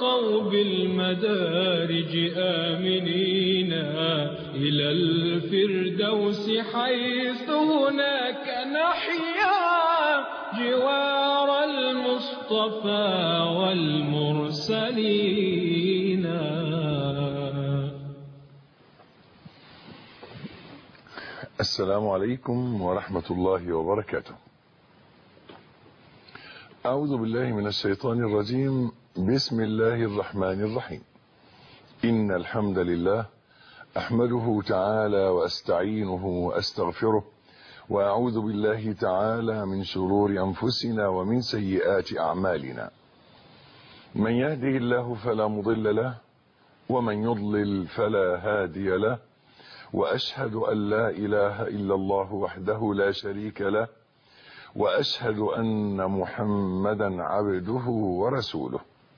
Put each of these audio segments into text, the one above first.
وارتقوا بالمدارج آمنين إلى الفردوس حيث هناك نحيا جوار المصطفى والمرسلين. السلام عليكم ورحمة الله وبركاته. أعوذ بالله من الشيطان الرجيم. بسم الله الرحمن الرحيم. إن الحمد لله أحمده تعالى وأستعينه وأستغفره، وأعوذ بالله تعالى من شرور أنفسنا ومن سيئات أعمالنا. من يهده الله فلا مضل له، ومن يضلل فلا هادي له، وأشهد أن لا إله إلا الله وحده لا شريك له، وأشهد أن محمدا عبده ورسوله.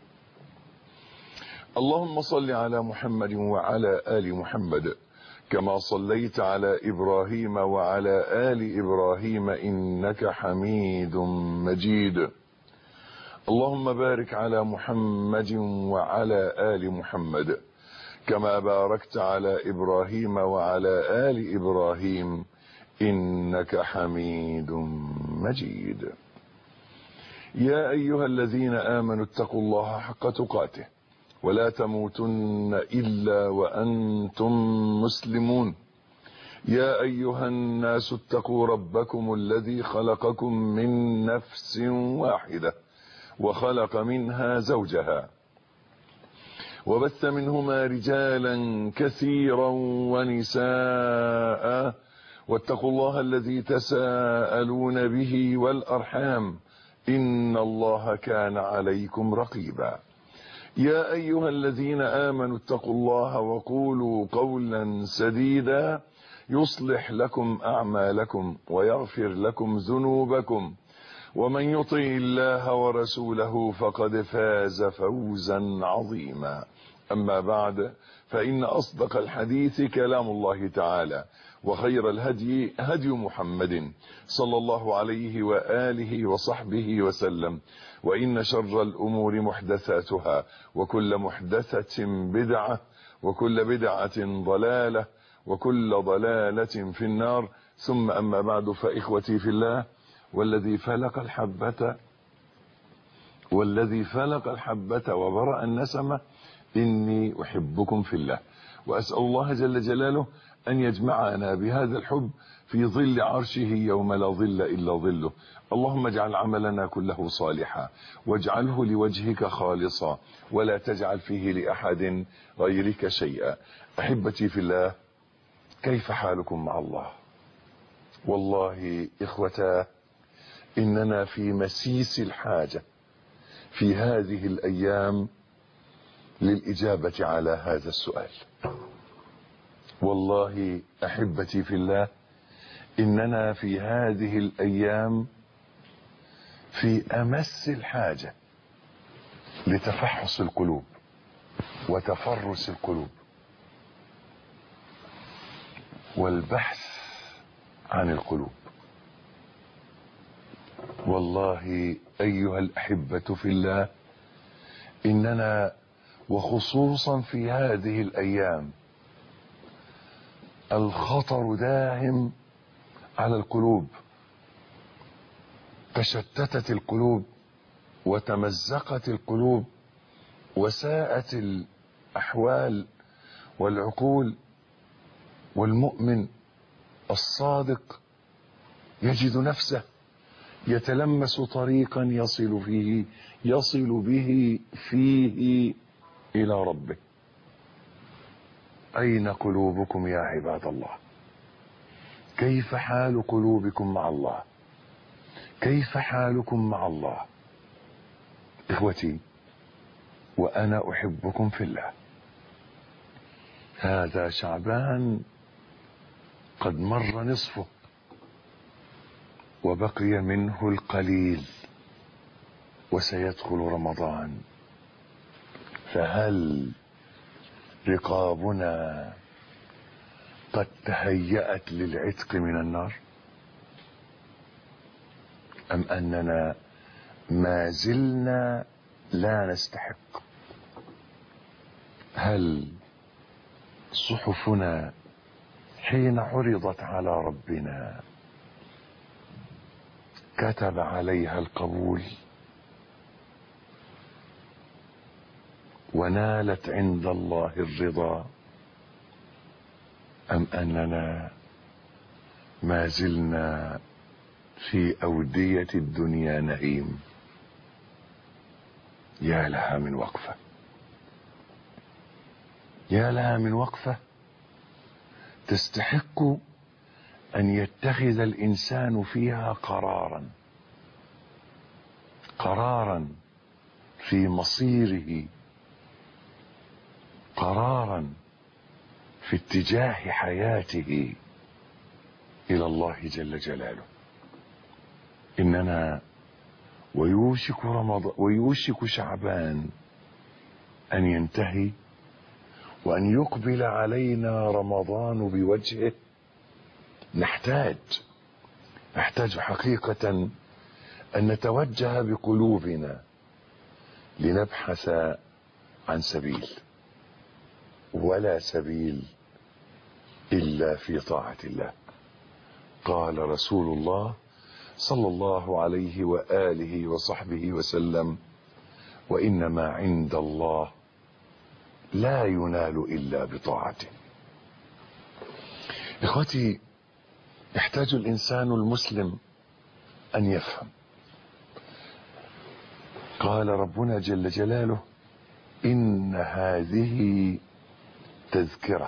اللهم صل على محمد وعلى آل محمد كما صليت على إبراهيم وعلى آل إبراهيم إنك حميد مجيد. اللهم بارك على محمد وعلى آل محمد كما باركت على إبراهيم وعلى آل إبراهيم إنك حميد مجيد. يا أيها الذين آمنوا اتقوا الله حق تقاته ولا تموتن إلا وأنتم مسلمون. يا أيها الناس اتقوا ربكم الذي خلقكم من نفس واحدة وخلق منها زوجها وبث منهما رجالا كثيرا ونساء، واتقوا الله الذي تساءلون به والأرحام إن الله كان عليكم رقيبا. يا أيها الذين آمنوا اتقوا الله وقولوا قولا سديدا يصلح لكم أعمالكم ويغفر لكم ذنوبكم، ومن يطع الله ورسوله فقد فاز فوزا عظيما. أما بعد، فإن أصدق الحديث كلام الله تعالى، وخير الهدي هدي محمد صلى الله عليه وآله وصحبه وسلم، وإن شر الأمور محدثاتها، وكل محدثة بدعة، وكل بدعة ضلالة، وكل ضلالة في النار. ثم أما بعد، فإخوتي في الله، والذي فلق الحبة وبرأ النسمة، إني أحبكم في الله، وأسأل الله جل جلاله أن يجمعنا بهذا الحب في ظل عرشه يوم لا ظل إلا ظله. اللهم اجعل عملنا كله صالحا، واجعله لوجهك خالصا، ولا تجعل فيه لأحد غيرك شيئا. أحبتي في الله، كيف حالكم مع الله؟ والله إخوتاه، إننا في مسيس الحاجة في هذه الأيام للإجابة على هذا السؤال. والله أحبتي في الله، إننا في هذه الأيام في أمس الحاجة لتفحص القلوب وتفرس القلوب والبحث عن القلوب. والله أيها الأحبة في الله، إننا وخصوصا في هذه الأيام الخطر داهم على القلوب. تشتتت القلوب وتمزقت القلوب وساءت الأحوال والعقول، والمؤمن الصادق يجد نفسه يتلمس طريقا يصل به فيه إلى ربه. أين قلوبكم يا عباد الله؟ كيف حال قلوبكم مع الله؟ كيف حالكم مع الله؟ إخوتي، وأنا أحبكم في الله. هذا شعبان قد مر نصفه وبقي منه القليل، وسيدخل رمضان، فهل رقابنا قد تهيأت للعتق من النار، أم أننا ما زلنا لا نستحق؟ هل صحفنا حين عرضت على ربنا كتب عليها القبول ونالت عند الله الرضا، أم أننا ما زلنا في أودية الدنيا نعيم؟ يا لها من وقفة، يا لها من وقفة تستحق أن يتخذ الإنسان فيها قرارا في مصيره، قرارا في اتجاه حياته إلى الله جل جلاله. إننا ويوشك شعبان أن ينتهي وأن يقبل علينا رمضان بوجهه. نحتاج حقيقة أن نتوجه بقلوبنا لنبحث عن سبيل، ولا سبيل إلا في طاعة الله. قال رسول الله صلى الله عليه وآله وصحبه وسلم: وإنما عند الله لا ينال إلا بطاعته. إخوتي، يحتاج الإنسان المسلم أن يفهم. قال ربنا جل جلاله: إن هذه تذكرة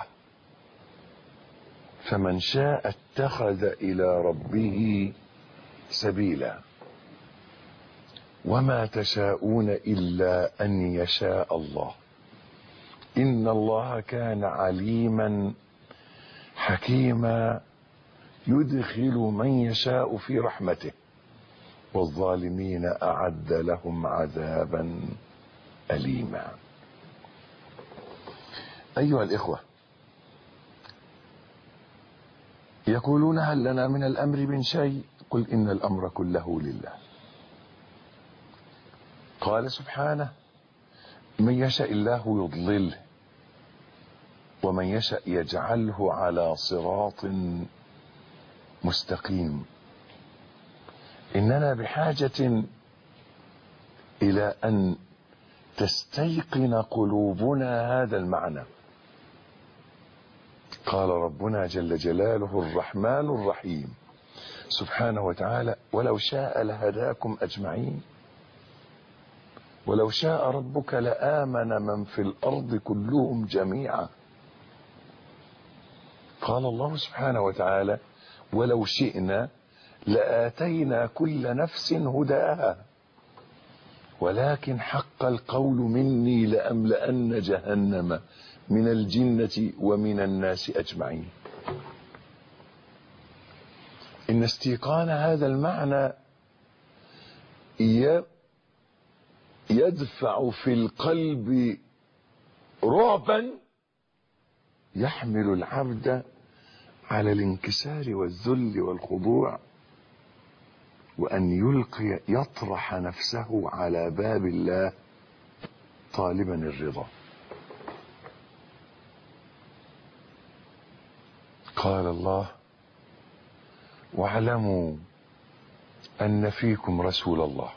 فمن شاء اتخذ إلى ربه سبيلا وما تشاءون إلا أن يشاء الله إن الله كان عليما حكيما يدخل من يشاء في رحمته والظالمين أعد لهم عذابا أليما. أيها الإخوة، يقولون: هل لنا من الأمر من شيء؟ قل إن الأمر كله لله. قال سبحانه: من يشاء الله يضلله ومن يشاء يجعله على صراط مستقيم. إننا بحاجة إلى أن تستيقن قلوبنا هذا المعنى. قال ربنا جل جلاله الرحمن الرحيم سبحانه وتعالى: ولو شاء لهداكم أجمعين ولو شاء ربك لآمن من في الأرض كلهم جميعا. قال الله سبحانه وتعالى: ولو شئنا لآتينا كل نفس هداها ولكن حق القول مني لأملأن جهنم من الجنة ومن الناس أجمعين. إن استيقان هذا المعنى يدفع في القلب رعبا يحمل العبد على الانكسار والذل والخضوع، وأن يطرح نفسه على باب الله طالبا الرضا. قال الله: واعلموا أن فيكم رسول الله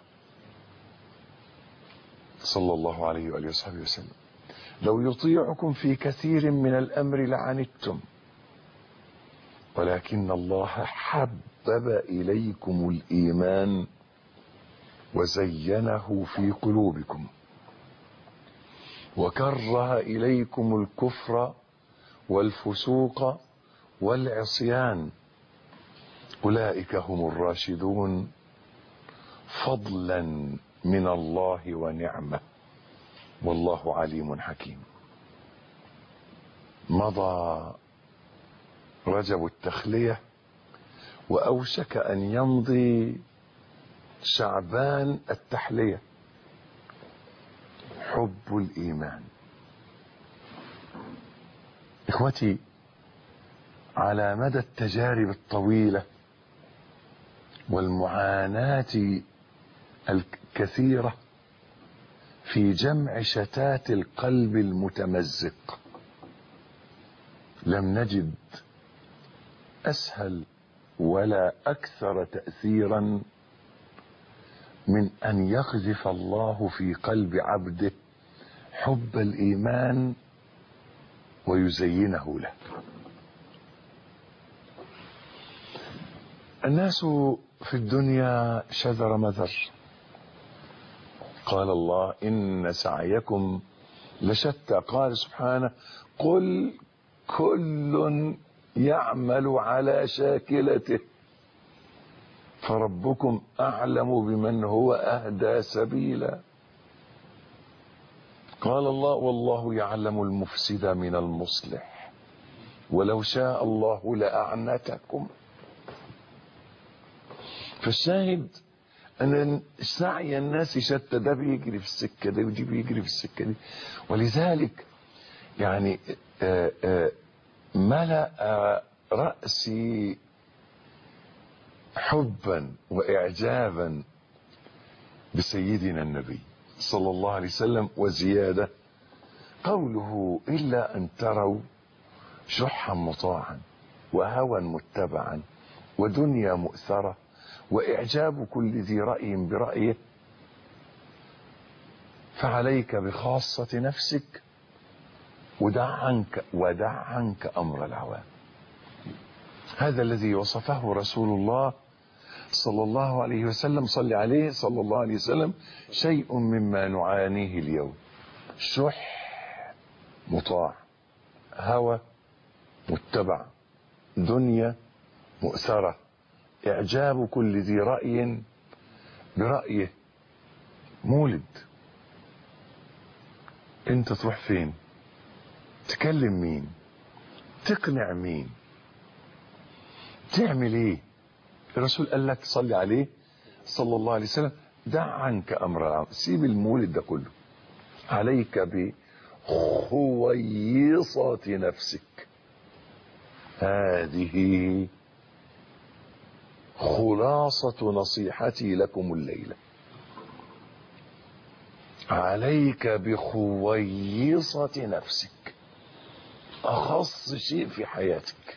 صلى الله عليه وآله وصحبه وسلم لو يطيعكم في كثير من الأمر لعنتم ولكن الله حبب إليكم الإيمان وزينه في قلوبكم وكره إليكم الكفر والفسوق والعصيان أولئك هم الراشدون فضلا من الله ونعمة والله عليم حكيم. مضى رجب التخلية وأوشك أن يمضي شعبان التحلية. حب الإيمان. إخوتي، على مدى التجارب الطويلة والمعاناة الكثيرة في جمع شتات القلب المتمزق. لم نجد أسهل ولا أكثر تأثيرا من أن يقذف الله في قلب عبده حب الإيمان ويزينه له. الناس في الدنيا شذر مذر. قال الله إن سعيكم لشتى. قال سبحانه قل كل يعمل على شاكلته فربكم أعلم بمن هو أهدى سبيلا. قال الله والله يعلم المفسد من المصلح ولو شاء الله لأعنتكم. فالشاهد أن سعي الناس شتى، ده بيجري في السكة دي ودي بيجري في السكة دي. ولذلك يعني ملأ رأسي حبا وإعجابا بسيدنا النبي صلى الله عليه وسلم، وزيادة قوله إلا أن تروا شحا مطاعا وهوى متبعا ودنيا مؤثرة وإعجاب كل ذي رأي برأيه فعليك بخاصة نفسك ودع عنك أمر العوام. هذا الذي وصفه رسول الله صلى الله عليه وسلم، صلى عليه صلى الله عليه وسلم، شيء مما نعانيه اليوم: شح مطاع، هوى متبع، دنيا مؤثرة، إعجاب كل ذي رأي برأيه. مولد، انت تروح فين؟ تكلم مين؟ تقنع مين؟ تعمل ايه؟ الرسول قال لك صلي عليه صلى الله عليه وسلم دع عنك امر العام. سيب المولد ده كله، عليك بخويصة نفسك. هذه خلاصة نصيحتي لكم الليلة. عليك بخويصة نفسك، أخص شيء في حياتك.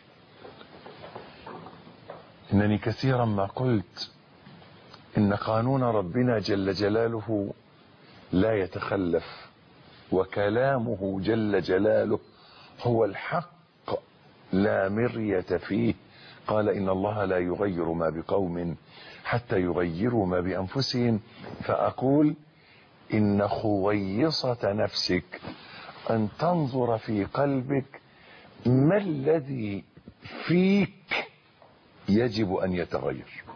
إنني كثيرا ما قلت إن قانون ربنا جل جلاله لا يتخلف، وكلامه جل جلاله هو الحق لا مرية فيه. قال إن الله لا يغير ما بقوم حتى يغيروا ما بأنفسهم. فأقول إن خويصة نفسك أن تنظر في قلبك ما الذي فيك يجب أن يتغير.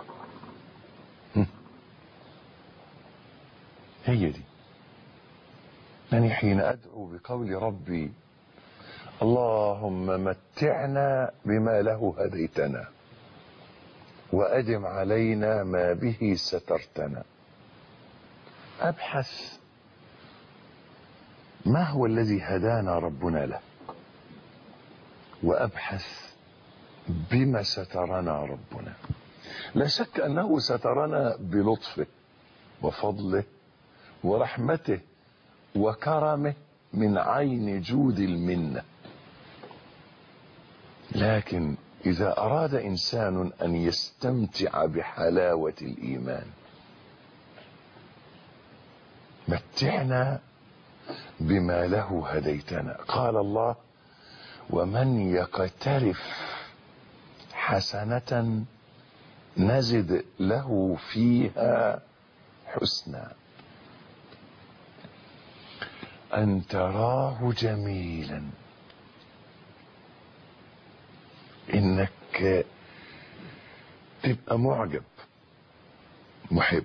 هي دي. أنني حين أدعو بقول ربي اللهم متعنا بما له هديتنا وأدم علينا ما به سترتنا، أبحث ما هو الذي هدانا ربنا له، وأبحث بما سترنا ربنا. لا شك أنه سترنا بلطفه وفضله ورحمته وكرمه من عين جود المنة. لكن إذا أراد إنسان أن يستمتع بحلاوة الإيمان متعنا بما له هديتنا. قال الله ومن يقترف حسنة نزد له فيها حسنا. أن تراه جميلا، إنك تبقى معجب محب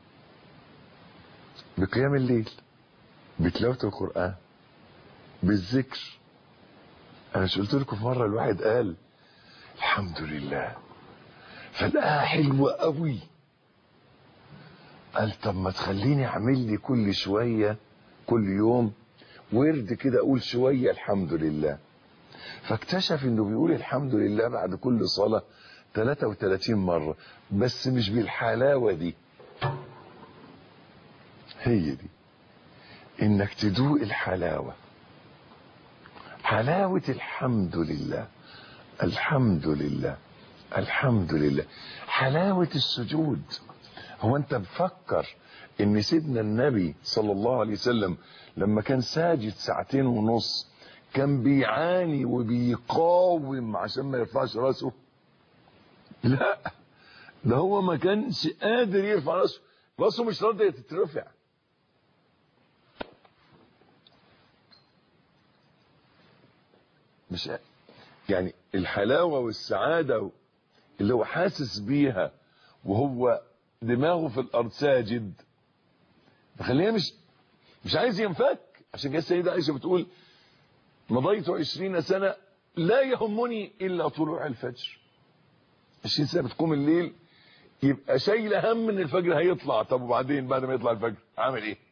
بقيام الليل، بتلاوة القرآن، بالذكر. أنا مش قلت لكم في مرة الواحد قال الحمد لله فلقاها حلوة قوي، قال طب ما تخليني أعمل لي كل شوية كل يوم ورد كده أقول شوية الحمد لله. فاكتشف إنه بيقول الحمد لله بعد كل صلاة 33 مرة، بس مش بالحلاوة دي. هي دي انك تدوق الحلاوة، حلاوة الحمد لله، الحمد لله، الحمد لله، حلاوة السجود. هو انت بفكر ان سيدنا النبي صلى الله عليه وسلم لما كان ساجد 2.5 ساعة كان بيعاني وبيقاوم عشان ما يرفعش راسه؟ لا، ده هو ما كانش قادر يرفع راسه، راسه مش راضية تترفع. مش يعني الحلاوة والسعادة اللي هو حاسس بيها وهو دماغه في الارض ساجد فخليها مش عايز ينفك. عشان كده السيدة عائشة بتقول مضيت 20 سنة لا يهمني الا طلوع الفجر. 20 سنة بتقوم الليل يبقى شايله هم ان الفجر هيطلع. طب وبعدين بعد ما يطلع الفجر عامل ايه؟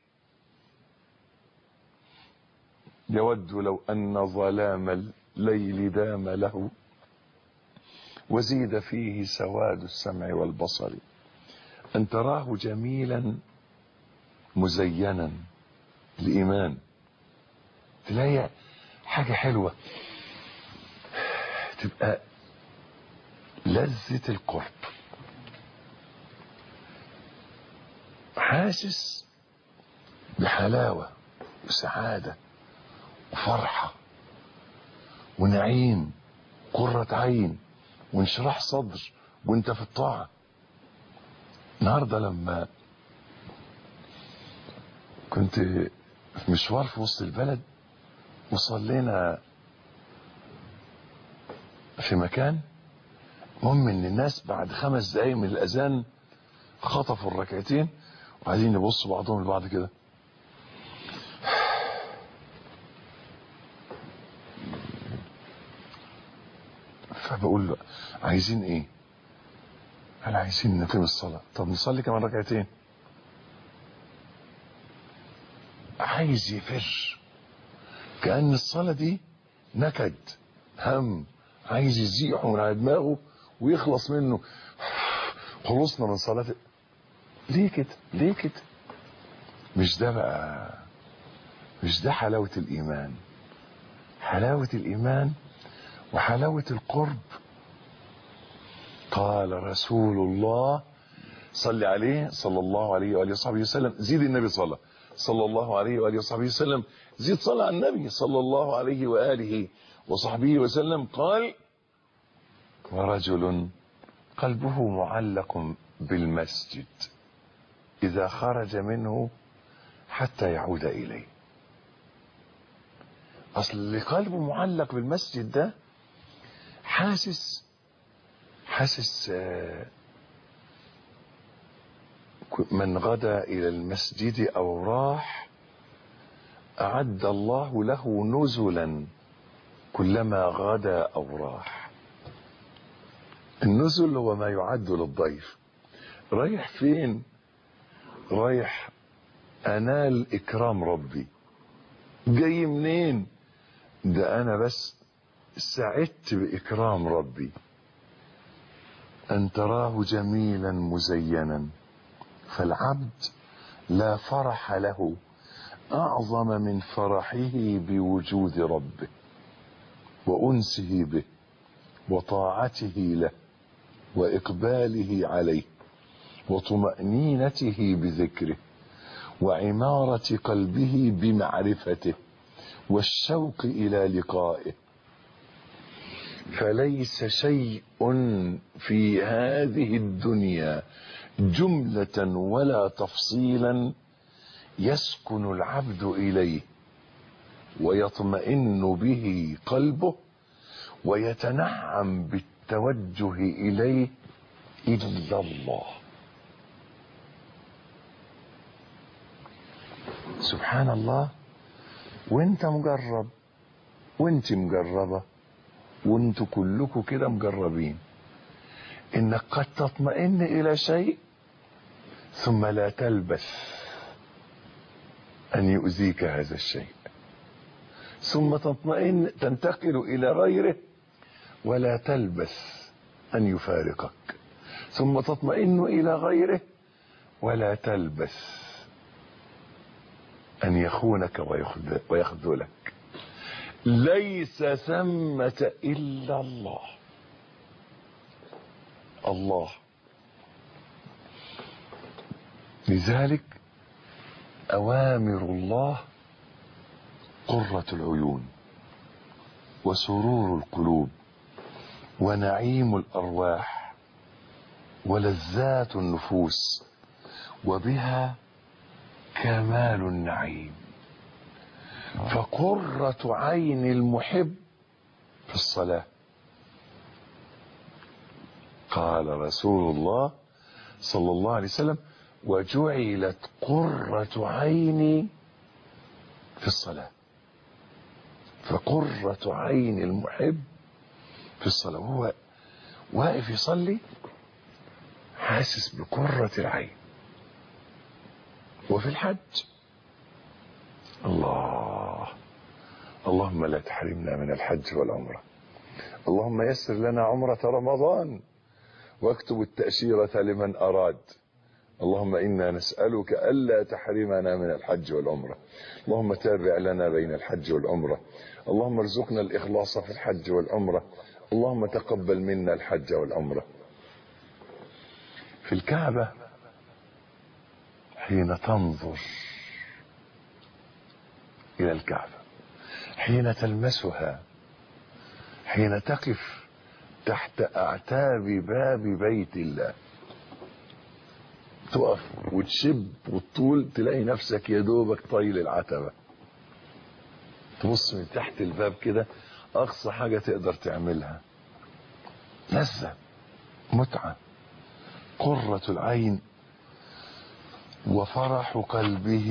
يود لو ان ظلام الليل دام له وزيد فيه سواد السمع والبصر ان تراه جميلا مزينا. الايمان تلاقي حاجة حلوة تبقى لذة القرب، حاسس بحلاوة وسعادة وفرحة ونعيم، قرة عين وانشراح صدر وانت في الطاعة. النهاردة لما كنت في مشوار في وسط البلد وصلينا في مكان، المهم ان الناس بعد 5 دقايق من الاذان خطفوا الركعتين وقاعدين يبصوا بعضهم لبعض كده. فبقول له عايزين ايه؟ قال عايزين نقيم الصلاة. طب نصلي كمان ركعتين. عايز يفر، كأن الصلاة دي نكد هم عايز يزيحه من على دماغه ويخلص منه. خلصنا من صلاة. ليه كده؟ ليه كده؟ مش ده بقى، مش ده حلاوة الإيمان. حلاوة الإيمان وحلاوة القرب. قال رسول الله صلى عليه صلى الله عليه وآله وصحبه وسلم، زيد النبي صلى الله عليه وآله وصحبه وسلم، زيد صلى على النبي صلى الله عليه وآله وصحبه وسلم. قال ورجل قلبه معلق بالمسجد إذا خرج منه حتى يعود إليه. أصل اللي قلبه معلق بالمسجد ده حاسس من غدا إلى المسجد أو راح أعد الله له نزلا كلما غدا أو راح. النزل هو ما يعد للضيف. رايح فين؟ رايح أنال إكرام ربي. جاي منين؟ ده أنا بس سعدت بإكرام ربي. أن تراه جميلا مزينا فالعبد لا فرح له أعظم من فرحه بوجود ربه وأنسه به وطاعته له وإقباله عليه وطمأنينته بذكره وعمارة قلبه بمعرفته والشوق إلى لقائه. فليس شيء في هذه الدنيا جملة ولا تفصيلا يسكن العبد إليه ويطمئن به قلبه ويتنعم بالتوجه إليه إلا الله. سبحان الله. وانت مجرب وانت مجربة وانتوا كلكم كده مجربين انك قد تطمئن الى شيء ثم لا تلبث ان يؤذيك هذا الشيء، ثم تطمئن تنتقل الى غيره ولا تلبث ان يفارقك، ثم تطمئن الى غيره ولا تلبث أن يخونك ويخذلك. ليس ثمة إلا الله. الله. لذلك أوامر الله قرة العيون وسرور القلوب ونعيم الأرواح ولذات النفوس، وبها كمال النعيم. فقرة عين المحب في الصلاة. قال رسول الله صلى الله عليه وسلم: وجعلت قرة عيني في الصلاة. فقرة عين المحب في الصلاة، وهو واقف يصلي حاسس بقرة العين. وفي الحج اللهم لا تحرمنا من الحج والعمرة. اللهم يسر لنا عمرة رمضان واكتب التأشيرة لمن أراد. اللهم إنا نسألك ألا تحرمنا من الحج والعمرة. اللهم تابع لنا بين الحج والعمرة. اللهم ارزقنا الإخلاص في الحج والعمرة. اللهم تقبل منا الحج والعمرة. في الكعبة حين تنظر إلى الكعبة، حين تلمسها، حين تقف تحت أعتاب باب بيت الله، تقف وتشب والطول تلاقي نفسك يا دوبك طايل العتبة. تبص من تحت الباب كده، أقصى حاجة تقدر تعملها لذة، متعة، قرة العين وفرح قلبه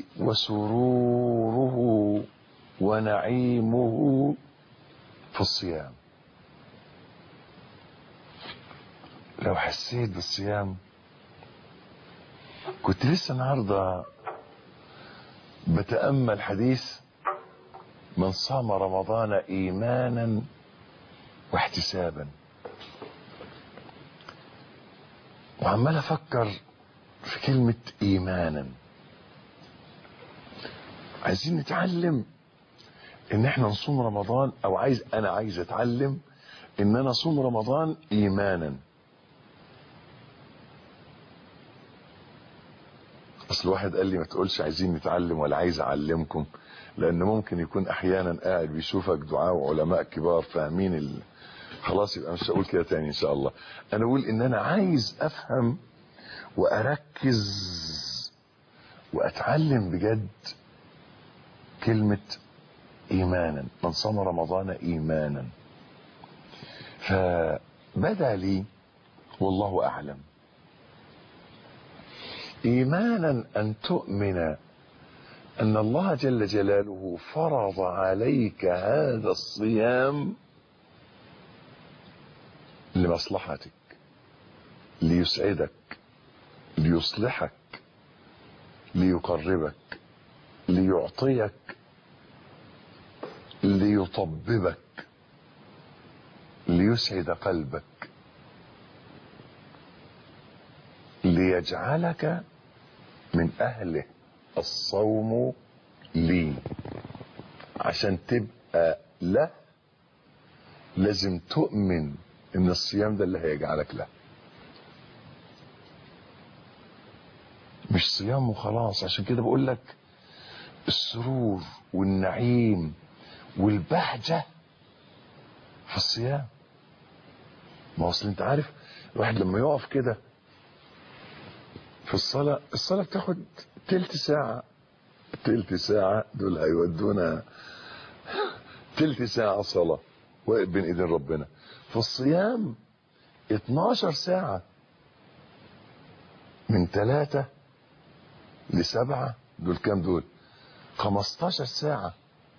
وسروره ونعيمه في الصيام. لو حسيت بالصيام، كنت لسه النهارده بتأمل حديث من صام رمضان إيمانا واحتسابا، وعمال أفكر في كلمة إيمانا. عايزين نتعلم إن احنا نصوم رمضان، أو أنا عايز أتعلم إن أنا أصوم رمضان إيمانا. أصل واحد قال لي ما تقولش عايزين نتعلم ولا عايز أعلمكم، لأن ممكن يكون أحيانا قاعد بيشوفك دعاء وعلماء كبار فاهمين خلاص، يبقى مش هقول كده تاني إن شاء الله. أنا أقول إن أنا عايز أفهم وأركز وأتعلم بجد كلمة إيمانا. من صام رمضان إيمانا، فبدأ لي والله أعلم إيمانا أن تؤمن أن الله جل جلاله فرض عليك هذا الصيام لمصلحتك، ليسعدك، ليصلحك، ليقربك، ليعطيك، ليطببك، ليسعد قلبك، ليجعلك من أهله. الصوم لي، عشان تبقى له لازم تؤمن ان الصيام ده اللي هيجعلك له، مش صيام وخلاص. عشان كده بقول لك السرور والنعيم والبهجة في الصيام. ما اصل انت عارف الواحد لما يقف كده في الصلاة بتاخد تلت ساعة دول هيودونا تلت ساعة صلاة واقف بين ايدين ربنا. في الصيام 12 ساعة، من 3 ل7 دول كام؟ دول 15 ساعة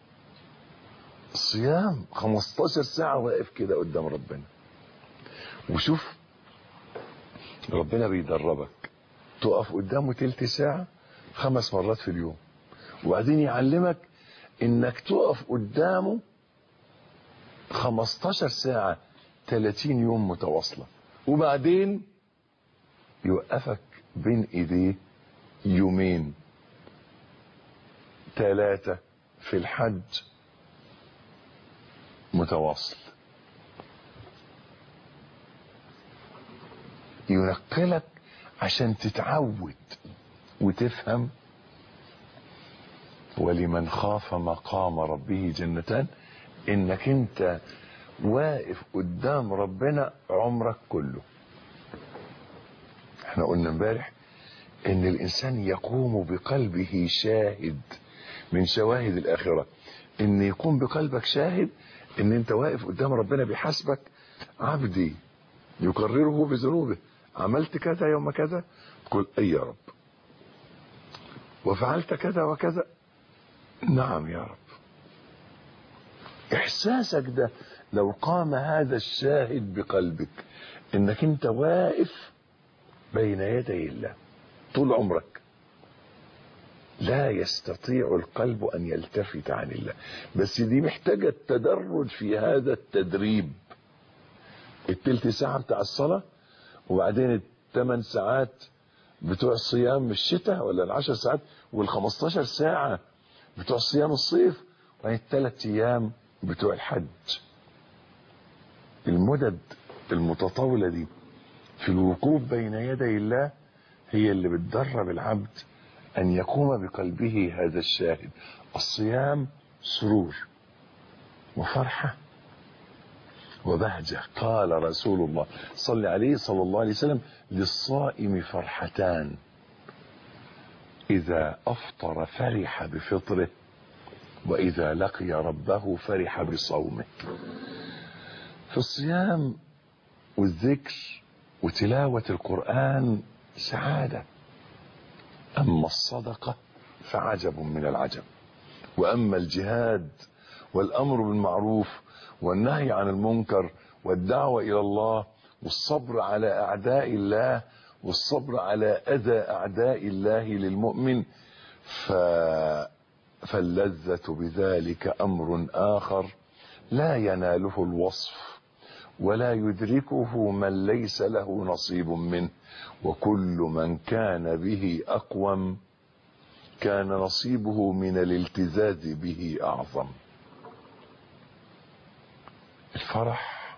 الصيام، 15 ساعة واقف كده قدام ربنا. وشوف ربنا بيدربك تقف قدامه تلت ساعة 5 مرات في اليوم، وبعدين يعلمك انك تقف قدامه 15 ساعة 30 يوم متواصلة، وبعدين يوقفك بين ايديه يومين 3 في الحج متواصل، ينقلك عشان تتعود وتفهم. ولمن خاف مقام ربه جنتان، انك انت واقف قدام ربنا عمرك كله. احنا قلنا امبارح ان الانسان يقوم بقلبه شاهد من شواهد الاخرة، ان يكون بقلبك شاهد ان انت واقف قدام ربنا بيحاسبك. عبدي يقرره بذنوبه، عملت كذا يوم كذا، قل اي يا رب، وفعلت كذا وكذا، نعم يا رب. احساسك ده لو قام هذا الشاهد بقلبك انك انت واقف بين يدي الله طول عمرك، لا يستطيع القلب ان يلتفت عن الله. بس دي محتاجة التدرج في هذا التدريب. التلت ساعة بتاع الصلاة، وبعدين ال8 ساعات بتوع الصيام الشتاء، ولا ال10 ساعات، وال15 ساعة بتوع صيام الصيف، وبعدين ال3 ايام بتوع الحج. المدد المتطاولة دي في الوقوف بين يدي الله هي اللي بتدرب العبد أن يقوم بقلبه هذا الشاهد. الصيام سرور وفرحة وبهجة. قال رسول الله صلى الله عليه وسلم: للصائم فرحتان، إذا أفطر فرح بفطره، وإذا لقي ربه فرح بصومه. في الصيام والذكر وتلاوة القرآن سعادة. أما الصدقة فعجب من العجب، وأما الجهاد والأمر بالمعروف والنهي عن المنكر والدعوة إلى الله والصبر على أعداء الله والصبر على أذى أعداء الله للمؤمن، فاللذة بذلك أمر آخر لا يناله الوصف ولا يدركه من ليس له نصيب منه، وكل من كان به أقوم كان نصيبه من الالتذاذ به أعظم. الفرح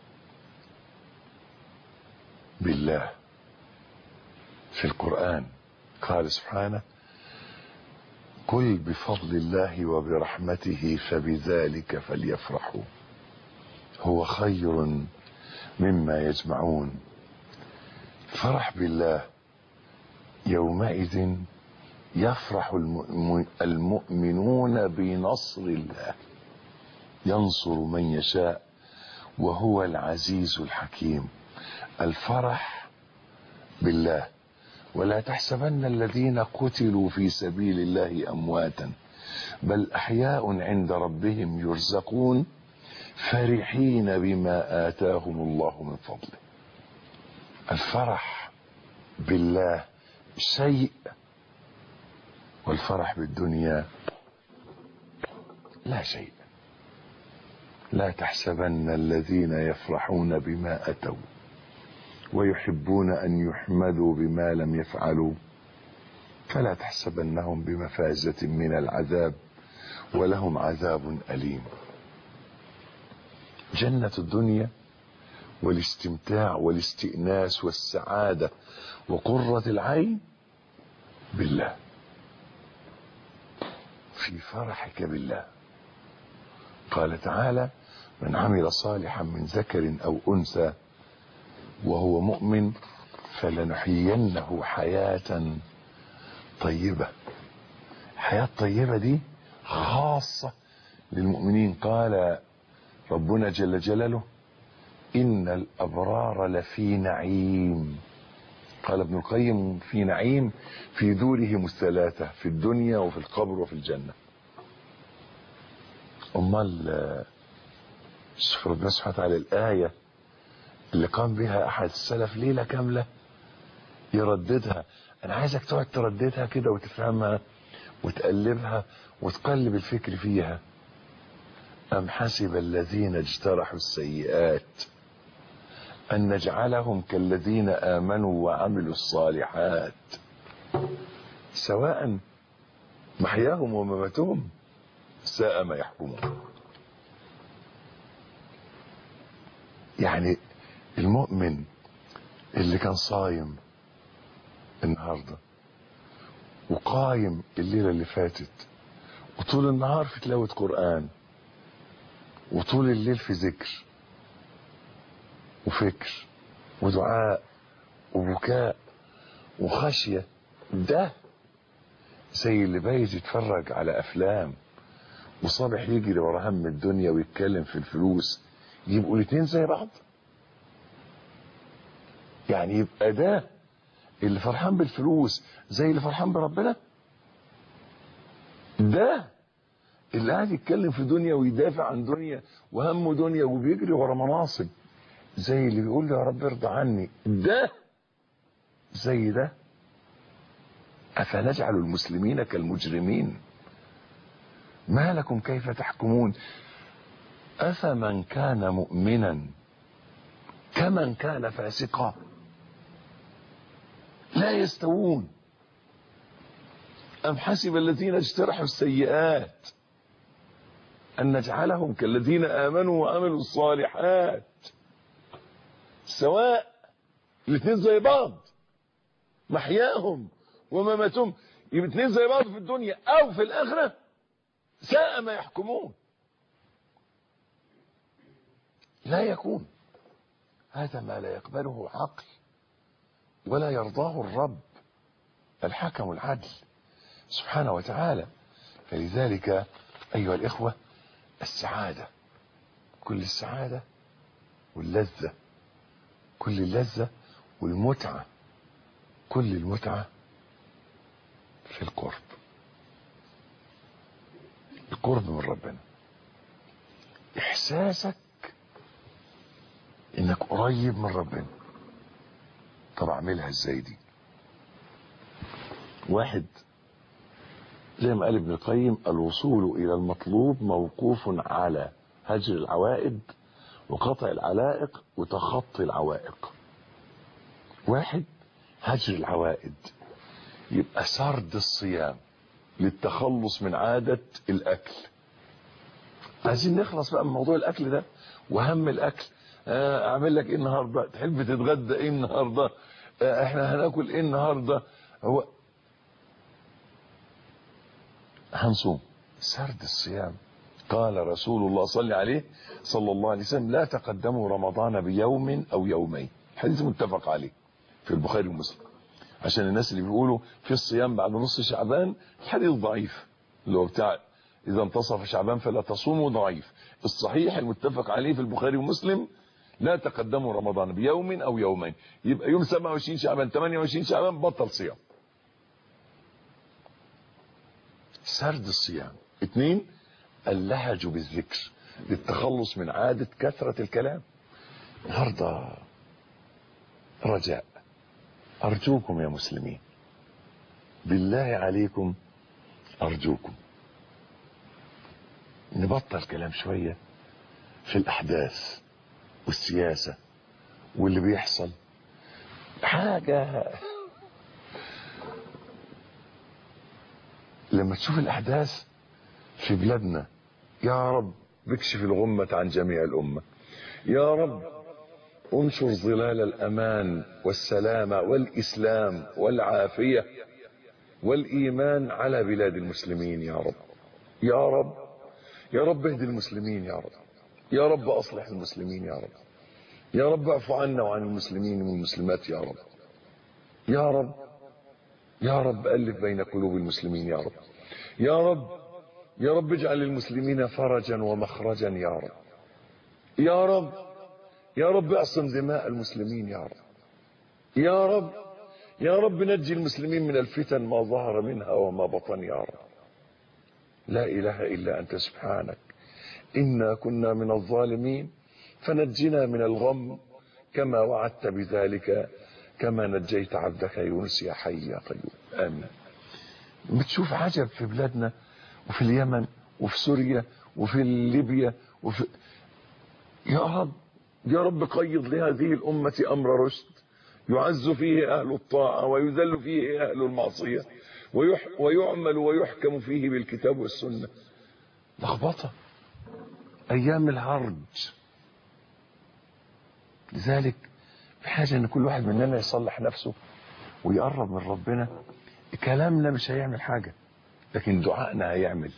بالله في القرآن قال سبحانه: قل بفضل الله وبرحمته فبذلك فليفرحوا هو خير مما يجمعون. فرح بالله يومئذ يفرح المؤمنون بنصر الله، ينصر من يشاء وهو العزيز الحكيم. الفرح بالله. ولا تحسبن الذين قتلوا في سبيل الله أمواتا بل أحياء عند ربهم يرزقون فرحين بما آتاهم الله من فضله. الفرح بالله شيء، والفرح بالدنيا لا شيء. لا تحسبن الذين يفرحون بما أتوا ويحبون أن يحمدوا بما لم يفعلوا فلا تحسبنهم بمفازة من العذاب ولهم عذاب أليم. جنة الدنيا والاستمتاع والاستئناس والسعادة وقرة العين بالله، في فرحك بالله. قال تعالى: من عمل صالحا من ذكر أو أنثى وهو مؤمن فلنحيينه حياة طيبة. حياة طيبة دي خاصة للمؤمنين. قال ربنا جل جلاله: إن الأبرار لفي نعيم. قال ابن القيم: في نعيم في دورهم الثلاثة، في الدنيا وفي القبر وفي الجنة. أمال شوف ربنا سبحانه وتعالى الآية اللي قام بها أحد السلف ليلة كاملة يرددها. أنا عايزك تقعد ترددها كده وتفهمها وتقلبها وتقلب الفكر فيها. أم حسب الذين اجترحوا السيئات أن نجعلهم كالذين آمنوا وعملوا الصالحات سواء محياهم ومماتهم ساء ما يحكمون. يعني المؤمن اللي كان صايم النهارده وقايم الليله اللي فاتت وطول النهار في تلاوه قران وطول الليل في ذكر وفكر ودعاء وبكاء وخشيه، ده زي اللي بايت يتفرج على افلام وصبح يجري ورا هم الدنيا ويتكلم في الفلوس، يبقوا الاتنين زي بعض. يعني يبقى ده اللي فرحان بالفلوس زي اللي فرحان بربنا، ده اللي قاعد يتكلم في دنيا ويدافع عن دنيا وهمه دنيا وبيجري ورا مناصب زي اللي بيقول له يا رب ارضى عني، ده زي ده. أفنجعل المسلمين كالمجرمين ما لكم كيف تحكمون أفمن كان مؤمنا كمن كان فاسقا لا يستوون أم حسب الذين اجترحوا السيئات أن نجعلهم كالذين آمنوا وعملوا الصالحات سواء، الاثنين زي بعض محياهم ومماتهم، يبقى الاثنين زي بعض في الدنيا أو في الآخرة ساء ما يحكمون. لا يكون هذا ما لا يقبله عقل ولا يرضاه الرب الحكم العدل سبحانه وتعالى. فلذلك أيها الإخوة السعادة، كل السعادة واللذة، كل اللذة والمتعة، كل المتعة في القرب، القرب من ربنا، إحساسك إنك قريب من ربنا. طب أعملها إزاي دي؟ واحد زي ما قال ابن القيم الوصول إلى المطلوب موقوف على هجر العوائد وقطع العلائق وتخطي العوائق. واحد هجر العوائد يبقى سرد الصيام للتخلص من عادة الأكل. عايزين نخلص بقى من موضوع الأكل ده وهم الأكل. أعمل لك إيه النهاردة؟ تحب تتغدى إيه النهاردة؟ إحنا هناكل إيه النهاردة؟ هو هنصوم. سرد الصيام قال رسول الله صلى عليه صلى الله عليه وسلم لا تقدموا رمضان بيوم أو يومين، حديث متفق عليه في البخاري ومسلم. عشان الناس اللي بيقولوا في الصيام بعد نص شعبان، الحديث ضعيف اللي هو بتاع إذا انتصف شعبان فلا تصوموا، ضعيف. الصحيح المتفق عليه في البخاري ومسلم لا تقدموا رمضان بيوم أو يومين، يبقى يوم 27 شعبان 28 شعبان بطل صيام. سرد الصيام. 2 اللهج بالذكر للتخلص من عادة كثرة الكلام. النهارده رجاء أرجوكم يا مسلمين بالله عليكم أرجوكم نبطل كلام شوية في الأحداث والسياسة واللي بيحصل. حاجة لما تشوف الأحداث في بلادنا يا رب بكشف الغمة عن جميع الأمة، يا رب انشر ظلال الأمان والسلامة والإسلام والعافية والإيمان على بلاد المسلمين يا رب، يا رب، يا رب اهد المسلمين يا رب، يا رب أصلح المسلمين يا رب، يا رب اعف عنا وعن المسلمين والمسلمات يا رب، يا رب، يا رب ألف بين قلوب المسلمين يا رب، يا رب، يا رب اجعل للمسلمين فرجا ومخرجا يا رب، يا رب، يا رب اعصم دماء المسلمين يا رب، يا رب، يا رب نجي المسلمين من الفتن ما ظهر منها وما بطن يا رب. لا إله إلا أنت سبحانك إنا كنا من الظالمين فنجنا من الغم كما وعدت بذلك كما نجيت عبدك يونس يا حي يا قيوم. آمين. بتشوف عجب في بلادنا وفي اليمن وفي سوريا وفي ليبيا وفي يا رب، يا رب قيض لهذه الأمة أمر رشد يعز فيه أهل الطاعة ويذل فيه أهل المعصية ويعمل ويحكم فيه بالكتاب والسنة. لخبطة، أيام الهرج. لذلك بحاجة أن كل واحد مننا يصلح نفسه ويقرب من ربنا. كلامنا مش هيعمل حاجة، لكن دعائنا هيعمل.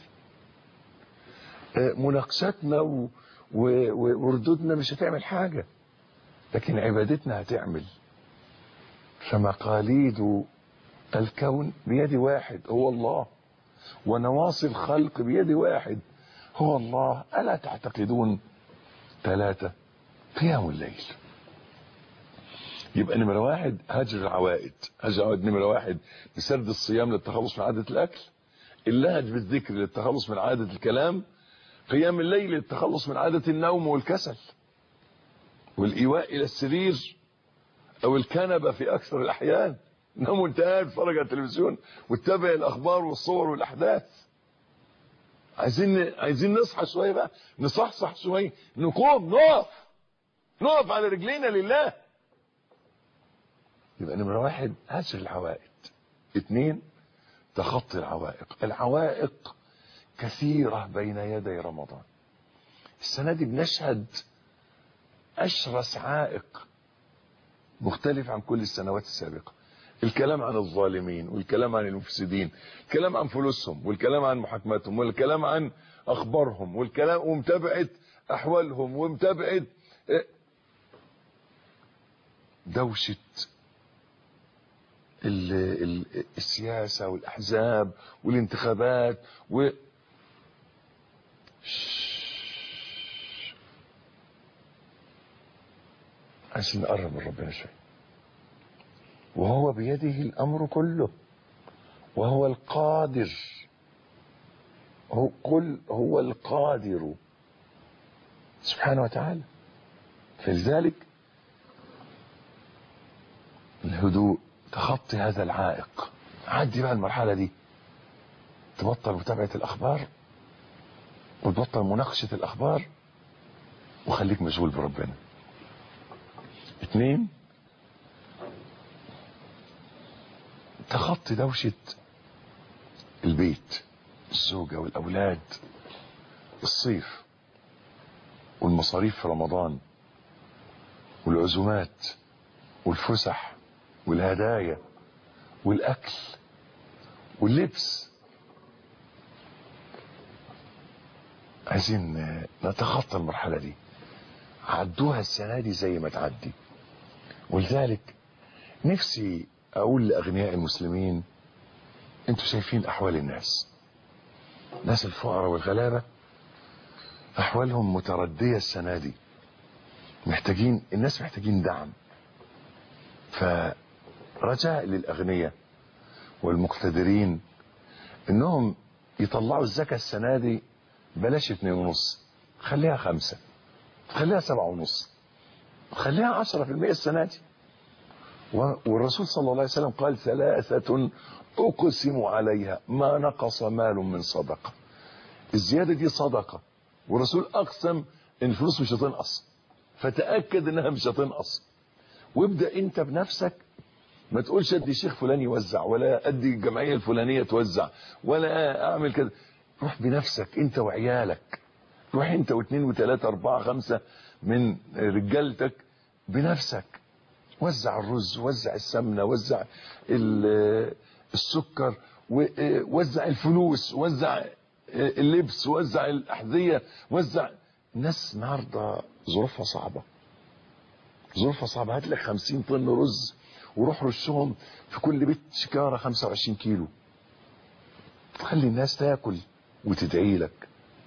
مناقشتنا وردودنا مش هتعمل حاجة، لكن عبادتنا هتعمل. فمقاليد الكون بيد واحد هو الله، ونواصي الخلق بيد واحد هو الله. ألا تعتقدون؟ 3 قيام الليل. يبقى نمرة 1 هجر العوائد. هجر العوائد نمرة 1 بسرد الصيام للتخلص من عادة الأكل، اللهج بالذكر للتخلص من عادة الكلام، قيام الليل للتخلص من عادة النوم والكسل والإيواء إلى السرير أو الكنبة في أكثر الأحيان. نام وانت قاعد تتفرج على التلفزيون وتتابع الأخبار والصور والأحداث. عايزين نصحى شوية بقى، نصحصح شوية، نقوم، نقف على رجلينا لله. يبقى نمرة 1 هجر العوائد. 2 تخطي العوائق. العوائق كثيرة بين يدي رمضان. السنة دي بنشهد أشرس عائق مختلف عن كل السنوات السابقة. الكلام عن الظالمين، والكلام عن المفسدين، الكلام عن فلوسهم، والكلام عن محاكماتهم، والكلام عن أخبارهم، والكلام ومتابعة أحوالهم، ومتابعة دوشة السياسة والأحزاب والانتخابات عشان نقرب من ربنا شوي. وهو بيده الأمر كله، وهو القادر. هو القادر سبحانه وتعالى. فلذلك الهدوء، تخطي هذا العائق. عدي بقى المرحلة دي، تبطل متابعة الأخبار وتبطل مناقشة الأخبار وخليك مشغول بربنا. 2 تخطي دوشة البيت، الزوجة والأولاد، الصيف والمصاريف في رمضان والعزومات والفسح والهدايا والأكل واللبس. عايزين نتخطى المرحلة دي. عدوها السنة دي زي ما تعدي. ولذلك نفسي أقول لأغنياء المسلمين، انتوا شايفين أحوال الناس الفقراء والغلابة، أحوالهم متردية السنة دي. الناس محتاجين دعم. فرجاء للأغنياء والمقتدرين انهم يطلعوا الزكاة السنة دي، بلاش 2.5، خليها 5، خليها 7.5، خليها 10% السنة دي. والرسول صلى الله عليه وسلم قال 3 أقسم عليها ما نقص مال من صدقة. الزيادة دي صدقة، والرسول أقسم إن الفلوس مش هتنقص، فتأكد إنها مش هتنقص. وابدأ أنت بنفسك، ما تقولش أدي شيخ فلان يوزع، ولا أدي الجمعية الفلانية توزع، ولا أعمل كده. روح بنفسك أنت وعيالك، روح أنت و2 و3 و4 و5 من رجالتك بنفسك. وزع الرز، وزع السمنة، وزع السكر، وزع الفلوس، وزع اللبس، وزع الأحذية، وزع. الناس النهارده ظروفها صعبة. هات لك 50 طن رز وروح رشهم في كل بيت شكارة 25 كيلو. خلي الناس تاكل وتدعي لك.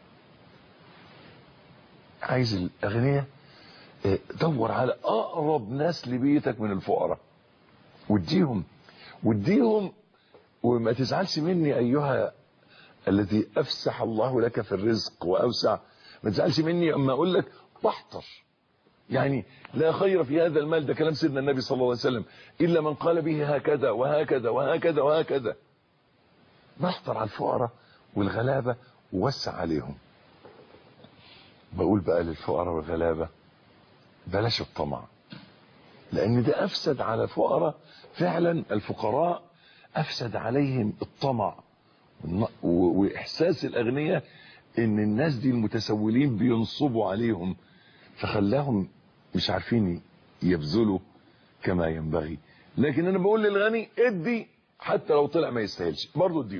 عايز الأغنياء، دور على أقرب ناس لبيتك من الفقراء واديهم. وما تزعلش مني أيها الذي أفسح الله لك في الرزق وأوسع، ما تزعلش مني أما أقول لك بحتر. يعني لا خير في هذا المال، ده كلام سيدنا النبي صلى الله عليه وسلم، إلا من قال به هكذا وهكذا وهكذا وهكذا. بحتر على الفقراء والغلابة ووسع عليهم. بقول بقى للفقراء والغلابة، بلاش الطمع، لأن ده أفسد على الفقراء. فعلا الفقراء أفسد عليهم الطمع وإحساس الأغنياء إن الناس دي المتسولين بينصبوا عليهم، فخلاهم مش عارفين يبذلوا كما ينبغي. لكن أنا بقول للغني ادي حتى لو طلع ما يستاهلش برضه اديله.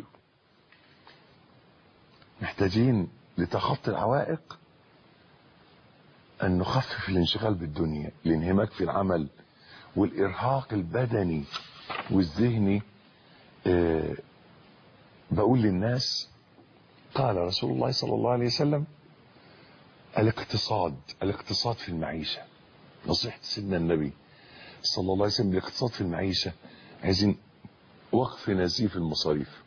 محتاجين لتخطي العوائق أن نخفف الانشغال بالدنيا، الانهماك في العمل والإرهاق البدني والذهني. بقول للناس قال رسول الله صلى الله عليه وسلم الاقتصاد في المعيشة. نصيحة سيدنا النبي صلى الله عليه وسلم الاقتصاد في المعيشة. عايزين وقف نزيف المصاريف،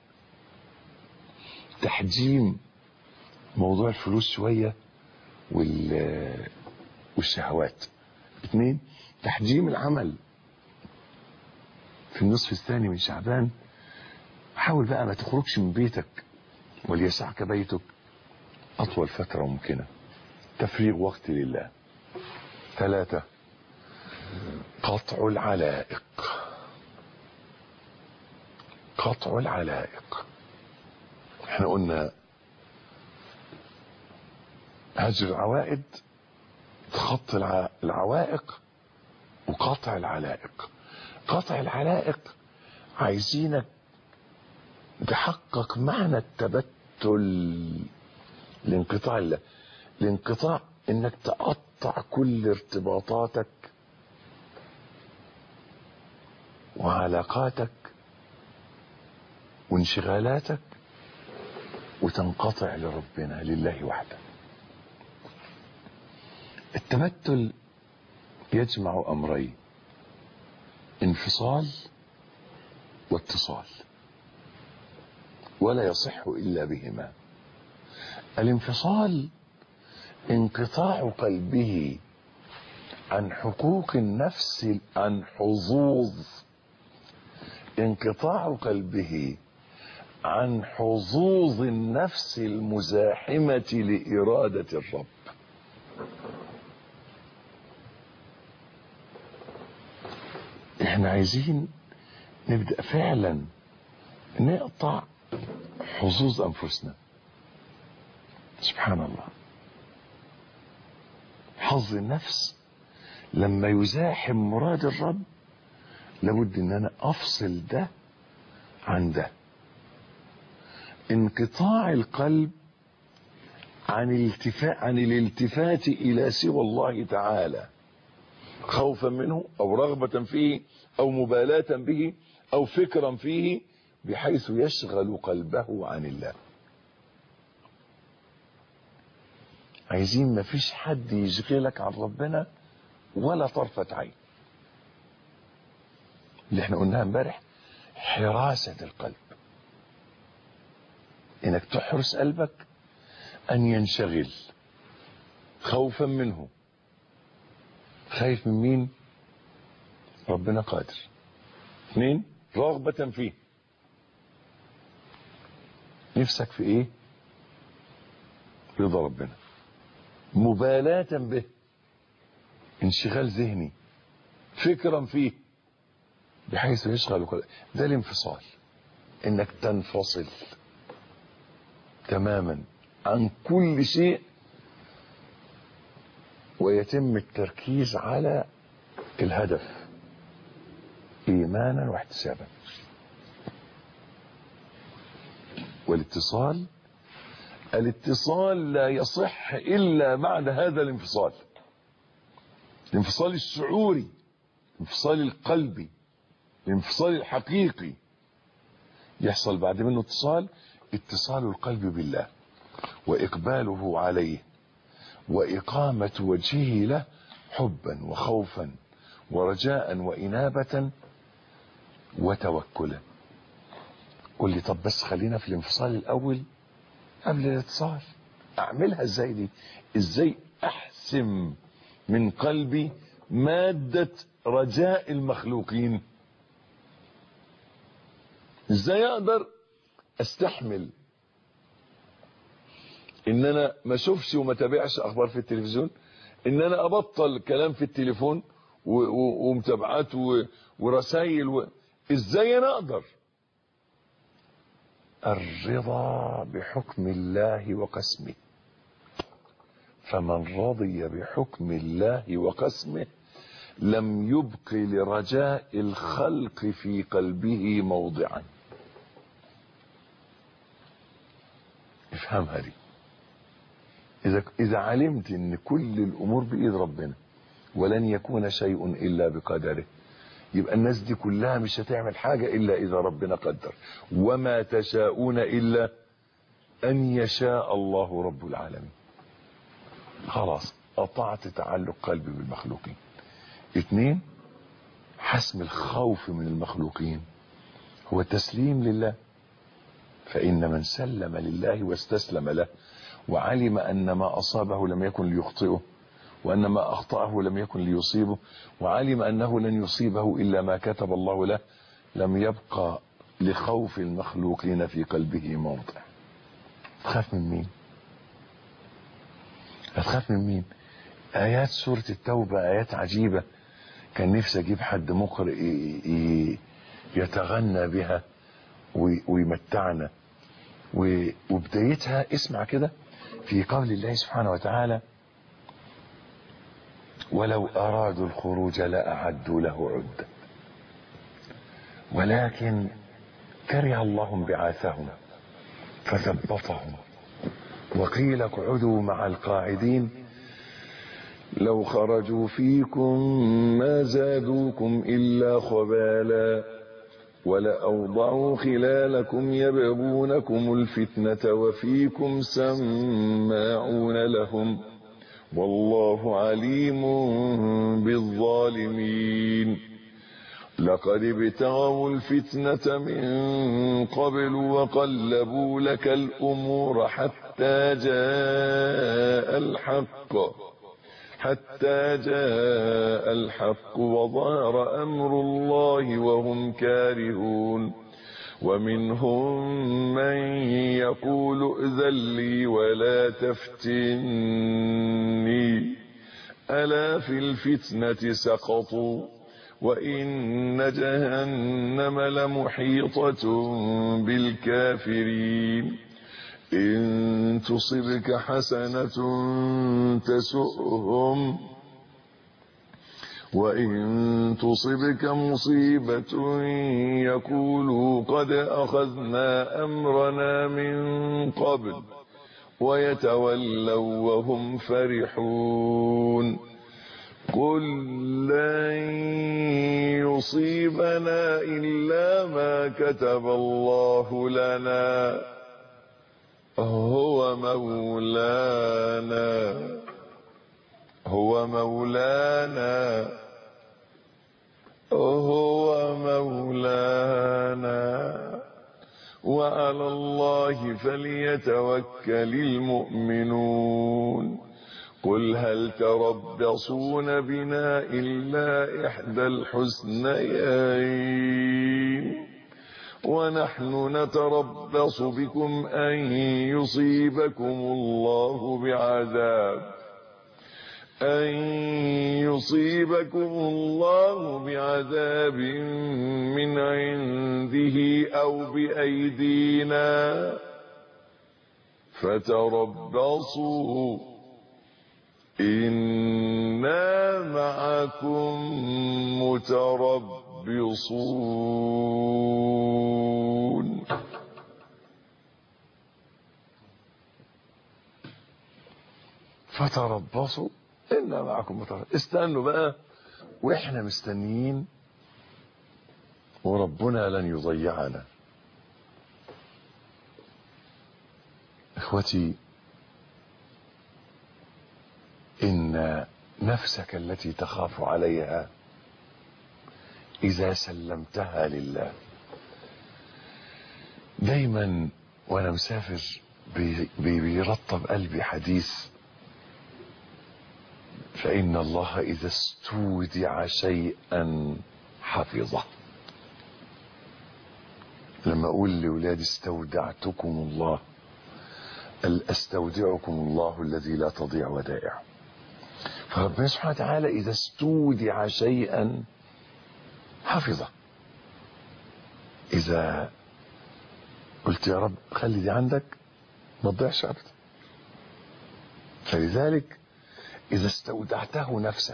تحجيم موضوع الفلوس شوية والشهوات. 2 تحجيم العمل في النصف الثاني من شعبان. حاول بقى ما تخرجش من بيتك وليسعك بيتك أطول فترة ممكنة، تفريغ وقت لله. 3 قطع العلائق. احنا قلنا هجر العوائد، تخطي العوائق، وقطع العلائق. قطع العلائق عايزينك تحقق معنى التبتل، الانقطاع انك تقطع كل ارتباطاتك وعلاقاتك وانشغالاتك وتنقطع لربنا لله وحده. التبتل يجمع أمرين: انفصال واتصال، ولا يصح إلا بهما. الانفصال انقطاع قلبه عن حقوق النفس، عن حظوظ، انقطاع قلبه عن حظوظ النفس المزاحمة لإرادة الرب. احنا عايزين نبدأ فعلا نقطع حظوظ أنفسنا. سبحان الله، حظ النفس لما يزاحم مراد الرب لابد ان انا افصل ده عن ده. انقطاع القلب عن الالتفات الى سوى الله تعالى، خوفا منه او رغبة فيه او مبالاة به او فكرا فيه، بحيث يشغل قلبه عن الله. عايزين ما فيش حد يشغلك عن ربنا ولا طرفة عين. اللي احنا قلناها امبارح، حراسة القلب، انك تحرس قلبك ان ينشغل خوفا منه. خايف من مين؟ ربنا قادر. 2 رغبة فيه، نفسك في ايه؟ رضا ربنا. مبالاة به، انشغال ذهني، فكرا فيه بحيث يشغل قلبك. ده الانفصال، انك تنفصل تماما عن كل شيء ويتم التركيز على الهدف ايمانا واحتسابا. والاتصال، الاتصال لا يصح الا بعد هذا الانفصال، الانفصال الشعوري، الانفصال القلبي، الانفصال الحقيقي. يحصل بعد منه اتصال القلب بالله وإقباله عليه وإقامة وجهه له حبا وخوفا ورجاء وإنابة وتوكلا. قل لي طب بس خلينا في الانفصال الأول قبل الاتصال. أعملها ازاي دي؟ ازاي أحسم من قلبي مادة رجاء المخلوقين؟ ازاي أقدر استحمل ان انا ما اشوفش وما تابعش اخبار في التلفزيون، ان انا ابطل كلام في التليفون ومتابعات ورسائل ازاي انا اقدر؟ الرضا بحكم الله وقسمه، فمن رضي بحكم الله وقسمه لم يبق لرجاء الخلق في قلبه موضعا. افهمها دي. إذا علمت ان كل الامور بإيد ربنا ولن يكون شيء الا بقدره، يبقى الناس دي كلها مش هتعمل حاجة الا اذا ربنا قدر. وما تشاءون الا ان يشاء الله رب العالمين. خلاص قطعت تعلق قلبي بالمخلوقين. 2، حسم الخوف من المخلوقين هو التسليم لله، فإن من سلم لله واستسلم له وعلم أن ما أصابه لم يكن ليخطئه وأن ما أخطأه لم يكن ليصيبه وعلم أنه لن يصيبه إلا ما كتب الله له، لم يبقى لخوف المخلوقين في قلبه موضع. تخاف من مين؟ هتخاف من مين؟ آيات سورة التوبة آيات عجيبة، كان نفسي أجيب حد مقرئ يتغنى بها ويمتعنا. وبدايتها اسمع كده، في قول الله سبحانه وتعالى: ولو أرادوا الخروج لأعدوا له عدة ولكن كره الله بعاثهم فثبطهم وقيل اقعدوا مع القاعدين لو خرجوا فيكم ما زادوكم إلا خبالا ولأوضعوا خلالكم يبغونكم الفتنة وفيكم سماعون لهم والله عليم بالظالمين. لقد ابتغوا الفتنة من قبل وقلبوا لك الأمور حتى جاء الحق وظهر أمر الله وهم كارهون. ومنهم من يقول ائذن لي ولا تفتني ألا في الفتنة سقطوا وإن جهنم لمحيطة بالكافرين. إن تصبك حسنة تسؤهم وإن تصبك مصيبة يقولوا قد أخذنا أمرنا من قبل ويتولوا وهم فرحون. قل لن يصيبنا إلا ما كتب الله لنا هو مولانا وعلى الله فليتوكل المؤمنون. قل هل تربصون بنا إلا إحدى الحسنيين ونحن نتربص بكم أن يصيبكم الله بعذاب من عنده أو بأيدينا فتربصوا إنا معكم متربصون. فتربصوا إنا معكم متربصون. استنوا بقى وإحنا مستنيين وربنا لن يضيعنا. إخوتي، إن نفسك التي تخاف عليها إذا سلمتها لله، دايما وأنا مسافر بيرطب قلبي حديث: فإن الله إذا استودع شيئا حفظه. لما أقول لأولادي استودعتكم الله، أستودعكم الله الذي لا تضيع ودائعه. فربنا سبحانه وتعالى إذا استودع شيئا حفظه. إذا قلت يا رب خلي دي عندك ما تضيعش ابدا. فلذلك اذا استودعته نفسك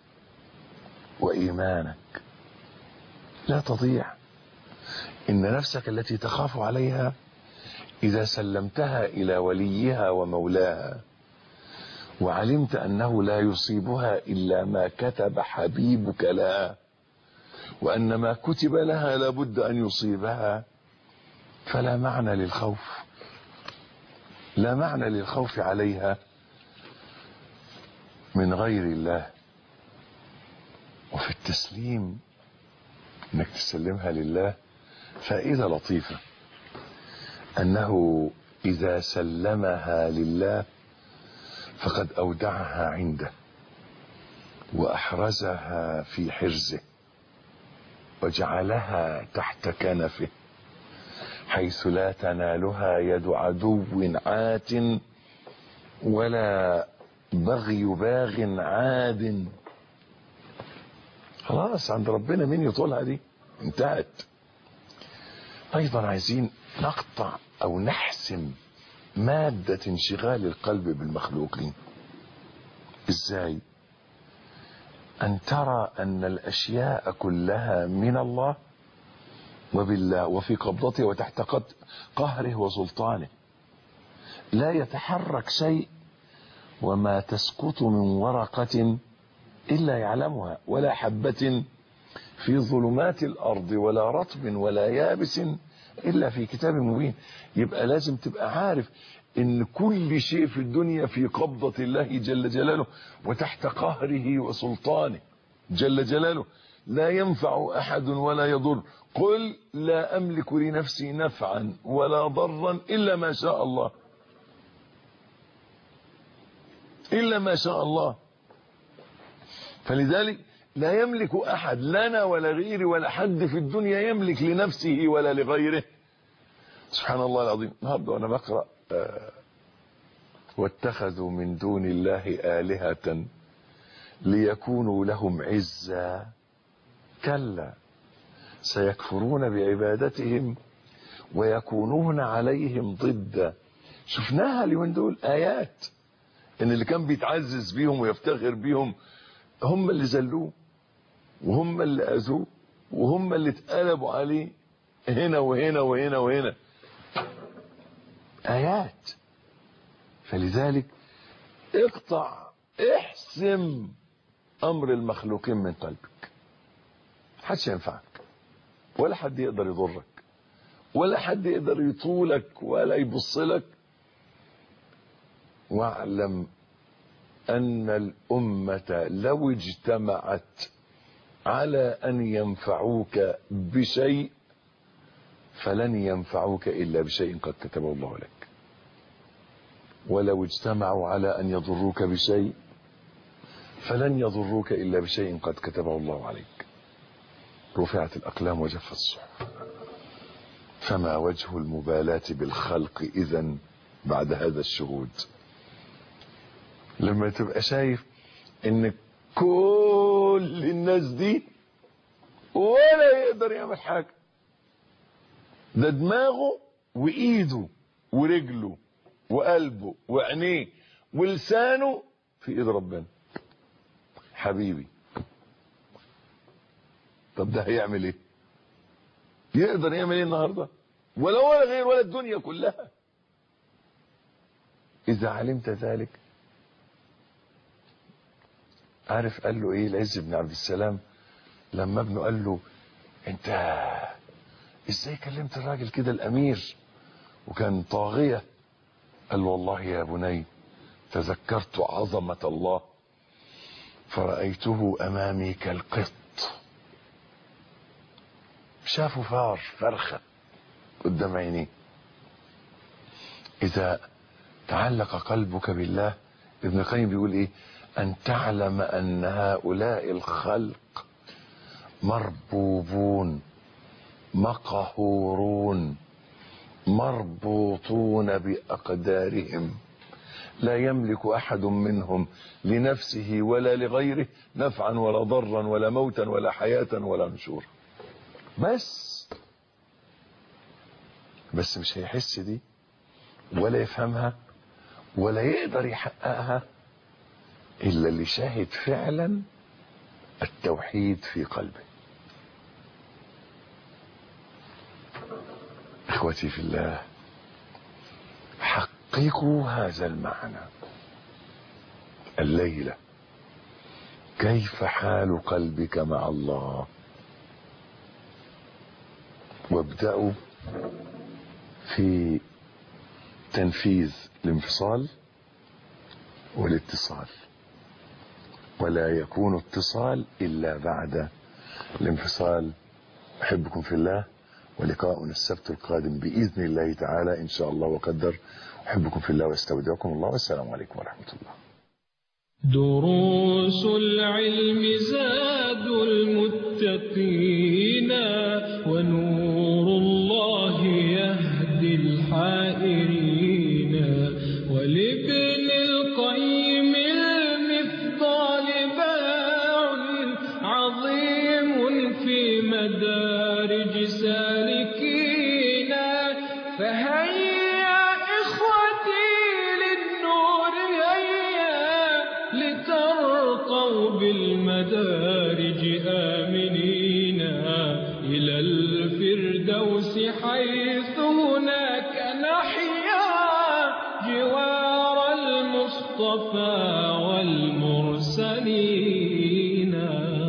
وايمانك لا تضيع. ان نفسك التي تخاف عليها اذا سلمتها الى وليها ومولاها وعلمت انه لا يصيبها الا ما كتب حبيبك لها وان ما كتب لها لابد ان يصيبها، فلا معنى للخوف، لا معنى للخوف عليها من غير الله. وفي التسليم انك تسلمها لله فائدة لطيفة، انه اذا سلمها لله فقد اودعها عنده واحرزها في حرزه وجعلها تحت كنفه حيث لا تنالها يد عدو عات ولا بغي باغ عاد. خلاص عند ربنا مين يطولها دي؟ انتهت. ايضا عايزين نقطع او نحسم مادة انشغال القلب بالمخلوقين. ازاي؟ ان ترى ان الاشياء كلها من الله وبالله وفي قبضته وتحت قهره وسلطانه، لا يتحرك شيء وما تسقط من ورقة إلا يعلمها ولا حبة في ظلمات الأرض ولا رطب ولا يابس إلا في كتاب مبين. يبقى لازم تبقى عارف إن كل شيء في الدنيا في قبضة الله جل جلاله وتحت قهره وسلطانه جل جلاله، لا ينفع أحد ولا يضر. قل لا أملك لنفسي نفعا ولا ضرا إلا ما شاء الله، إلا ما شاء الله. فلذلك لا يملك أحد لنا ولا غيري ولا حد في الدنيا يملك لنفسه ولا لغيره. سبحان الله العظيم. النهارده وأنا بقرأ واتخذوا من دون الله آلهة ليكونوا لهم عزا كلا سيكفرون بعبادتهم ويكونون عليهم ضدا. شفناها اليومين دول آيات ان اللي كان بيتعزز بيهم ويفتخر بيهم هم اللي زلوه وهم اللي اذوه وهم اللي اتقلبوا عليه هنا وهنا وهنا وهنا. آيات. فلذلك احسم امر المخلوقين من قلبك. محدش ينفعك ولا حد يقدر يضرك ولا حد يقدر يطولك ولا يبصلك. واعلم ان الامة لو اجتمعت على ان ينفعوك بشيء فلن ينفعوك الا بشيء قد كتبه الله لك، ولو اجتمعوا على ان يضروك بشيء فلن يضروك الا بشيء قد كتبه الله عليك. رفعت الاقلام وجفت الصحف. فما وجه المبالاة بالخلق اذن بعد هذا الشهود؟ لما تبقى شايف ان كل الناس دي ولا يقدر يعمل حاجة، ده دماغه وايده ورجله وقلبه وعينيه ولسانه في ايد ربنا. حبيبي طب ده هيعمل ايه؟ يقدر يعمل ايه النهارده؟ ولا غير ولا الدنيا كلها. اذا علمت ذلك، عارف قال له ايه العز بن عبد السلام لما ابنه قال له انت ازاي كلمت الراجل كده الامير وكان طاغية؟ قال له والله يا بني تذكرت عظمة الله فرأيته امامي كالقط. شافه فرخة قدام عينيه. اذا تعلق قلبك بالله، ابن القيم بيقول ايه؟ ان تعلم ان هؤلاء الخلق مربوبون مقهورون مربوطون باقدارهم، لا يملك احد منهم لنفسه ولا لغيره نفعا ولا ضرا ولا موتا ولا حياة ولا نشورا. بس بس مش هيحس دي ولا يفهمها ولا يقدر يحققها إلا اللي شاهد فعلا التوحيد في قلبه. إخوتي في الله، حققوا هذا المعنى الليلة. كيف حال قلبك مع الله؟ وابدأوا في تنفيذ الانفصال والاتصال، ولا يكون اتصال إلا بعد الانفصال. أحبكم في الله، ولقاؤنا السبت القادم بإذن الله تعالى إن شاء الله وقدر. أحبكم في الله واستودعكم الله، والسلام عليكم ورحمة الله. دروس العلم زاد المتقين، ونور الله يهدي الحائرين. ولابن القيم المفضال باع عظيم في مدارج سالكين. فهيا إخوتي للنور هيا، لترقوا بالمدارج آمنين إلى الفردوس، حيث هناك نحيا جوار المصطفى والمرسلين.